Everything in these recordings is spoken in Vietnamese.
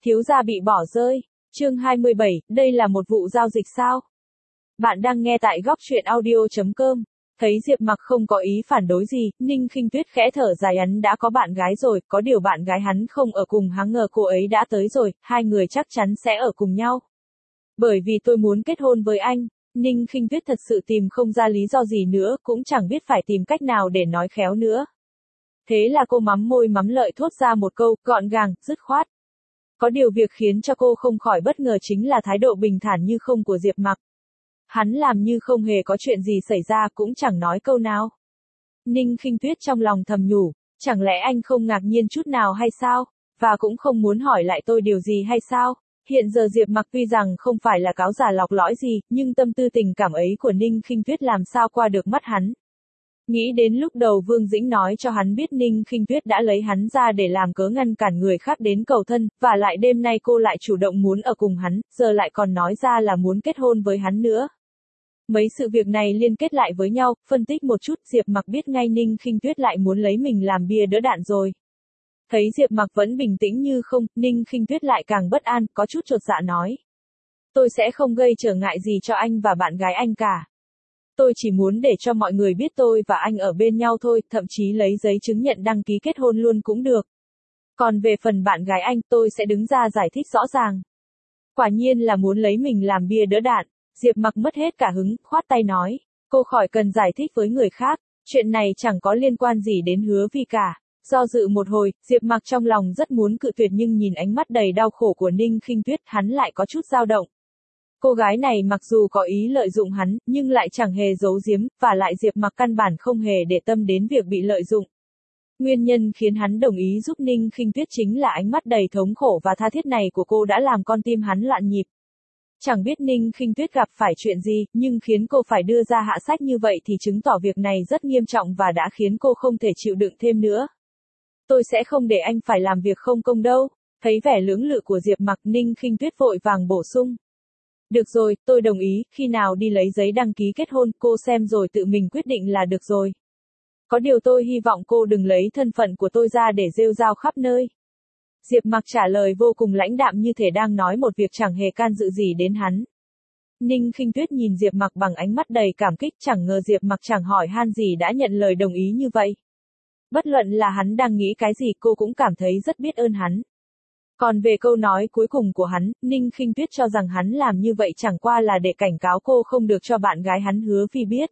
Thiếu gia bị bỏ rơi. Chương 27, đây là một vụ giao dịch sao? Bạn đang nghe tại góc truyện audio.com. Thấy Diệp Mặc không có ý phản đối gì, Ninh Khinh Tuyết khẽ thở dài, hắn đã có bạn gái rồi, có điều bạn gái hắn không ở cùng, hắn ngờ cô ấy đã tới rồi, hai người chắc chắn sẽ ở cùng nhau. Bởi vì tôi muốn kết hôn với anh. Ninh Khinh Tuyết thật sự tìm không ra lý do gì nữa, cũng chẳng biết phải tìm cách nào để nói khéo nữa. Thế là cô mắm môi mắm lợi thốt ra một câu, gọn gàng, dứt khoát. Có điều việc khiến cho cô không khỏi bất ngờ chính là thái độ bình thản như không của Diệp Mặc. Hắn làm như không hề có chuyện gì xảy ra, cũng chẳng nói câu nào. Ninh Khinh Tuyết trong lòng thầm nhủ, chẳng lẽ anh không ngạc nhiên chút nào hay sao, và cũng không muốn hỏi lại tôi điều gì hay sao? Hiện giờ Diệp Mặc tuy rằng không phải là cáo giả lọc lõi gì, nhưng tâm tư tình cảm ấy của Ninh Khinh Tuyết làm sao qua được mắt hắn. Nghĩ đến lúc đầu Vương Dĩnh nói cho hắn biết Ninh Khinh Tuyết đã lấy hắn ra để làm cớ ngăn cản người khác đến cầu thân, và lại đêm nay cô lại chủ động muốn ở cùng hắn, giờ lại còn nói ra là muốn kết hôn với hắn nữa. Mấy sự việc này liên kết lại với nhau, phân tích một chút, Diệp Mặc biết ngay Ninh Khinh Tuyết lại muốn lấy mình làm bia đỡ đạn rồi. Thấy Diệp Mặc vẫn bình tĩnh như không, Ninh Khinh Tuyết lại càng bất an, có chút chột dạ nói. Tôi sẽ không gây trở ngại gì cho anh và bạn gái anh cả. Tôi chỉ muốn để cho mọi người biết tôi và anh ở bên nhau thôi, thậm chí lấy giấy chứng nhận đăng ký kết hôn luôn cũng được. Còn về phần bạn gái anh, tôi sẽ đứng ra giải thích rõ ràng. Quả nhiên là muốn lấy mình làm bia đỡ đạn. Diệp Mặc mất hết cả hứng, khoát tay nói. Cô khỏi cần giải thích với người khác, chuyện này chẳng có liên quan gì đến Hứa Vi cả. Do dự một hồi, Diệp Mặc trong lòng rất muốn cự tuyệt, nhưng nhìn ánh mắt đầy đau khổ của Ninh Khinh Tuyết, hắn lại có chút dao động. Cô gái này mặc dù có ý lợi dụng hắn, nhưng lại chẳng hề giấu giếm, và lại Diệp Mặc căn bản không hề để tâm đến việc bị lợi dụng. Nguyên nhân khiến hắn đồng ý giúp Ninh Khinh Tuyết chính là ánh mắt đầy thống khổ và tha thiết này của cô đã làm con tim hắn loạn nhịp. Chẳng biết Ninh Khinh Tuyết gặp phải chuyện gì, nhưng khiến cô phải đưa ra hạ sách như vậy thì chứng tỏ việc này rất nghiêm trọng và đã khiến cô không thể chịu đựng thêm nữa. Tôi sẽ không để anh phải làm việc không công đâu. Thấy vẻ lưỡng lự của Diệp Mặc, Ninh Khinh Tuyết vội vàng bổ sung. Được rồi, tôi đồng ý, khi nào đi lấy giấy đăng ký kết hôn, cô xem rồi tự mình quyết định là được rồi. Có điều tôi hy vọng cô đừng lấy thân phận của tôi ra để rêu rao khắp nơi. Diệp Mặc trả lời vô cùng lãnh đạm, như thể đang nói một việc chẳng hề can dự gì đến hắn. Ninh Khinh Tuyết nhìn Diệp Mặc bằng ánh mắt đầy cảm kích, chẳng ngờ Diệp Mặc chẳng hỏi han gì đã nhận lời đồng ý như vậy. Bất luận là hắn đang nghĩ cái gì, cô cũng cảm thấy rất biết ơn hắn. Còn về câu nói cuối cùng của hắn, Ninh Khinh Tuyết cho rằng hắn làm như vậy chẳng qua là để cảnh cáo cô không được cho bạn gái hắn Hứa Vi biết.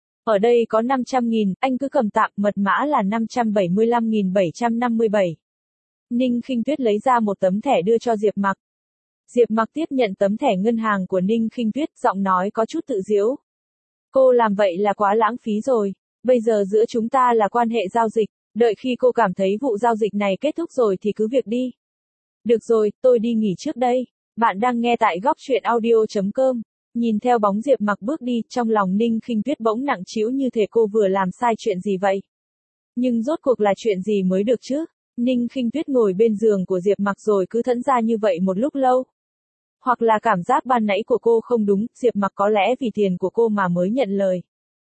Ở đây có 500.000, anh cứ cầm tạm, mật mã là 575.757. Ninh Khinh Tuyết lấy ra một tấm thẻ đưa cho Diệp Mặc. Diệp Mặc tiếp nhận tấm thẻ ngân hàng của Ninh Khinh Tuyết, giọng nói có chút tự giễu. Cô làm vậy là quá lãng phí rồi. Bây giờ giữa chúng ta là quan hệ giao dịch, đợi khi cô cảm thấy vụ giao dịch này kết thúc rồi thì cứ việc đi. Được rồi, tôi đi nghỉ trước đây. Bạn đang nghe tại góc truyện audio.com. Nhìn theo bóng Diệp Mặc bước đi, trong lòng Ninh Khinh Tuyết bỗng nặng trĩu, như thể cô vừa làm sai chuyện gì vậy. Nhưng rốt cuộc là chuyện gì mới được chứ? Ninh Khinh Tuyết ngồi bên giường của Diệp Mặc rồi cứ thẫn ra như vậy một lúc lâu. Hoặc là cảm giác ban nãy của cô không đúng, Diệp Mặc có lẽ vì tiền của cô mà mới nhận lời.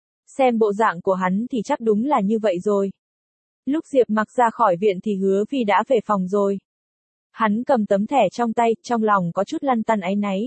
Xem bộ dạng của hắn thì chắc đúng là như vậy rồi. Lúc Diệp Mặc ra khỏi viện thì Hứa Vi đã về phòng rồi. Hắn cầm tấm thẻ trong tay, trong lòng có chút lăn tăn áy náy.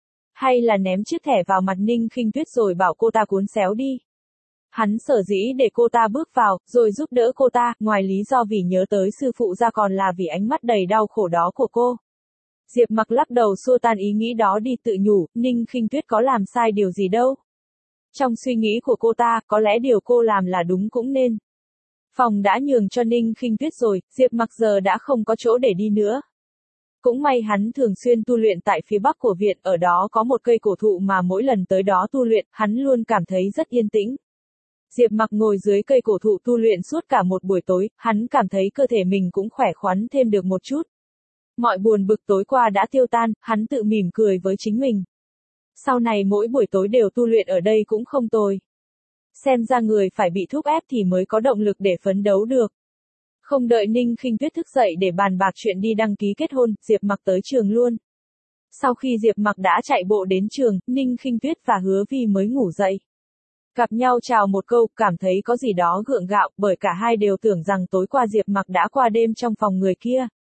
Hay là ném chiếc thẻ vào mặt Ninh Khinh Tuyết rồi bảo cô ta cuốn xéo đi. Hắn sở dĩ để cô ta bước vào, rồi giúp đỡ cô ta, ngoài lý do vì nhớ tới sư phụ ra còn là vì ánh mắt đầy đau khổ đó của cô. Diệp Mặc lắc đầu xua tan ý nghĩ đó đi, tự nhủ, Ninh Khinh Tuyết có làm sai điều gì đâu. Trong suy nghĩ của cô ta, có lẽ điều cô làm là đúng cũng nên. Phòng đã nhường cho Ninh Khinh Tuyết rồi, Diệp Mặc giờ đã không có chỗ để đi nữa. Cũng may hắn thường xuyên tu luyện tại phía bắc của viện, ở đó có một cây cổ thụ mà mỗi lần tới đó tu luyện, hắn luôn cảm thấy rất yên tĩnh. Diệp Mặc ngồi dưới cây cổ thụ tu luyện suốt cả một buổi tối, hắn cảm thấy cơ thể mình cũng khỏe khoắn thêm được một chút. Mọi buồn bực tối qua đã tiêu tan, hắn tự mỉm cười với chính mình. Sau này mỗi buổi tối đều tu luyện ở đây cũng không tồi. Xem ra người phải bị thúc ép thì mới có động lực để phấn đấu được. Không đợi Ninh Khinh Tuyết thức dậy để bàn bạc chuyện đi đăng ký kết hôn, Diệp Mặc tới trường luôn. Sau khi Diệp Mặc đã chạy bộ đến trường, Ninh Khinh Tuyết và Hứa Vi mới ngủ dậy. Gặp nhau chào một câu, cảm thấy có gì đó gượng gạo, bởi cả hai đều tưởng rằng tối qua Diệp Mặc đã qua đêm trong phòng người kia.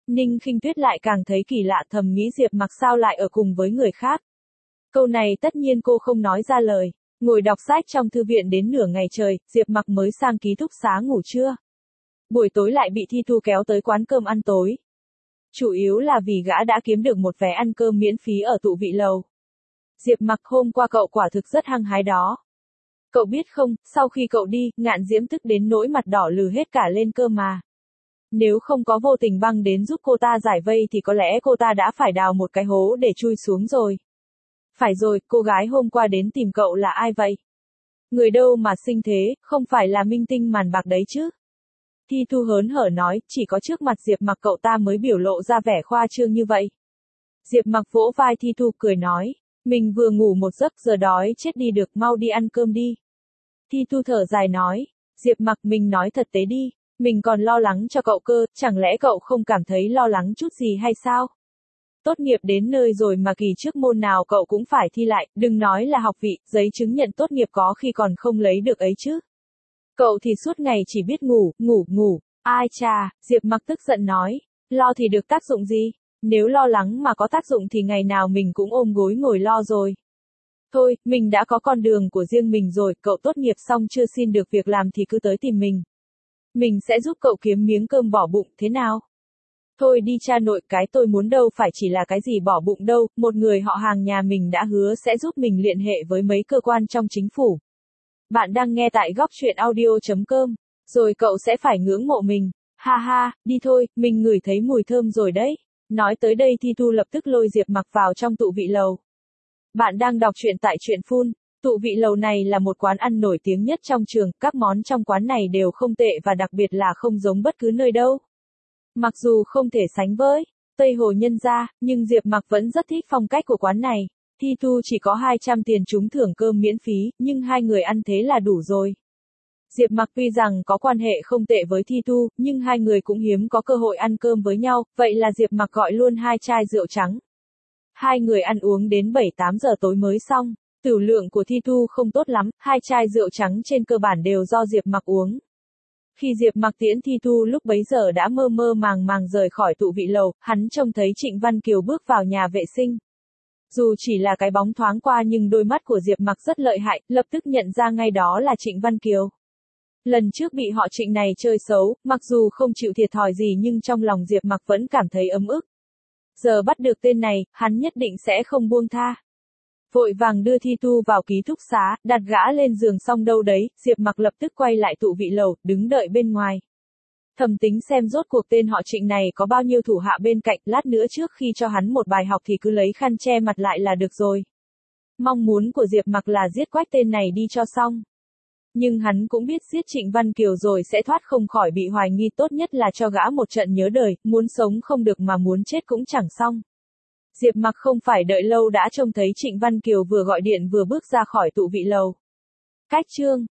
Ninh Khinh Tuyết lại càng thấy kỳ lạ, thầm nghĩ Diệp Mặc sao lại ở cùng với người khác. Câu này tất nhiên cô không nói ra lời. Ngồi đọc sách trong thư viện đến nửa ngày trời, Diệp Mặc mới sang ký túc xá ngủ trưa. Buổi tối lại bị Thi Thu kéo tới quán cơm ăn tối. Chủ yếu là vì gã đã kiếm được một vé ăn cơm miễn phí ở tụ vị lầu. Diệp Mặc, hôm qua cậu quả thực rất hăng hái đó. Cậu biết không, sau khi cậu đi, Ngạn Diễm tức đến nỗi mặt đỏ lừ hết cả lên cơ mà. Nếu không có Vô Tình Băng đến giúp cô ta giải vây thì có lẽ cô ta đã phải đào một cái hố để chui xuống rồi. Phải rồi, cô gái hôm qua đến tìm cậu là ai vậy? Người đâu mà xinh thế, không phải là minh tinh màn bạc đấy chứ? Thi Thu hớn hở nói, chỉ có trước mặt Diệp Mặc cậu ta mới biểu lộ ra vẻ khoa trương như vậy. Diệp Mặc vỗ vai Thi Thu cười nói, mình vừa ngủ một giấc giờ đói chết đi được, mau đi ăn cơm đi. Thi Thu thở dài nói, Diệp Mặc, mình nói thật tế đi, mình còn lo lắng cho cậu cơ, chẳng lẽ cậu không cảm thấy lo lắng chút gì hay sao? Tốt nghiệp đến nơi rồi mà kỳ trước môn nào cậu cũng phải thi lại, đừng nói là học vị, giấy chứng nhận tốt nghiệp có khi còn không lấy được ấy chứ. Cậu thì suốt ngày chỉ biết ngủ, ai chà, Diệp Mặc tức giận nói, lo thì được tác dụng gì, nếu lo lắng mà có tác dụng thì ngày nào mình cũng ôm gối ngồi lo rồi. Thôi, mình đã có con đường của riêng mình rồi, cậu tốt nghiệp xong chưa xin được việc làm thì cứ tới tìm mình. Mình sẽ giúp cậu kiếm miếng cơm bỏ bụng, thế nào? Thôi đi cha nội, cái tôi muốn đâu phải chỉ là cái gì bỏ bụng đâu, một người họ hàng nhà mình đã hứa sẽ giúp mình liên hệ với mấy cơ quan trong chính phủ. Bạn đang nghe tại góc truyện audio.com, rồi cậu sẽ phải ngưỡng mộ mình. Ha ha, đi thôi, mình ngửi thấy mùi thơm rồi đấy. Nói tới đây Thi Thu lập tức lôi Diệp Mặc vào trong tụ vị lầu. Bạn đang đọc truyện tại truyện Phun. Tụ vị lầu này là một quán ăn nổi tiếng nhất trong trường, các món trong quán này đều không tệ và đặc biệt là không giống bất cứ nơi đâu. Mặc dù không thể sánh với Tây Hồ Nhân Gia, nhưng Diệp Mặc vẫn rất thích phong cách của quán này. Thi Thu chỉ có 200 tiền trúng thưởng cơm miễn phí, nhưng hai người ăn thế là đủ rồi. Diệp Mặc tuy rằng có quan hệ không tệ với Thi Thu, nhưng hai người cũng hiếm có cơ hội ăn cơm với nhau, vậy là Diệp Mặc gọi luôn 2 chai rượu trắng. Hai người ăn uống đến 7-8 giờ tối mới xong. Tửu lượng của Thi Thu không tốt lắm, 2 chai rượu trắng trên cơ bản đều do Diệp Mặc uống. Khi Diệp Mặc tiễn Thi Thu lúc bấy giờ đã mơ mơ màng màng rời khỏi tụ vị lầu, hắn trông thấy Trịnh Văn Kiều bước vào nhà vệ sinh. Dù chỉ là cái bóng thoáng qua nhưng đôi mắt của Diệp Mặc rất lợi hại, lập tức nhận ra ngay đó là Trịnh Văn Kiều. Lần trước bị họ Trịnh này chơi xấu, mặc dù không chịu thiệt thòi gì nhưng trong lòng Diệp Mặc vẫn cảm thấy ấm ức. Giờ bắt được tên này, hắn nhất định sẽ không buông tha. Vội vàng đưa Thi Thu vào ký túc xá, đặt gã lên giường xong đâu đấy, Diệp Mặc lập tức quay lại tụ vị lầu, đứng đợi bên ngoài. Thầm tính xem rốt cuộc tên họ Trịnh này có bao nhiêu thủ hạ bên cạnh, lát nữa trước khi cho hắn một bài học thì cứ lấy khăn che mặt lại là được rồi. Mong muốn của Diệp Mặc là giết quách tên này đi cho xong. Nhưng hắn cũng biết giết Trịnh Văn Kiều rồi sẽ thoát không khỏi bị hoài nghi, tốt nhất là cho gã một trận nhớ đời, muốn sống không được mà muốn chết cũng chẳng xong. Diệp Mặc không phải đợi lâu đã trông thấy Trịnh Văn Kiều vừa gọi điện vừa bước ra khỏi tụ vị lầu. Cách chương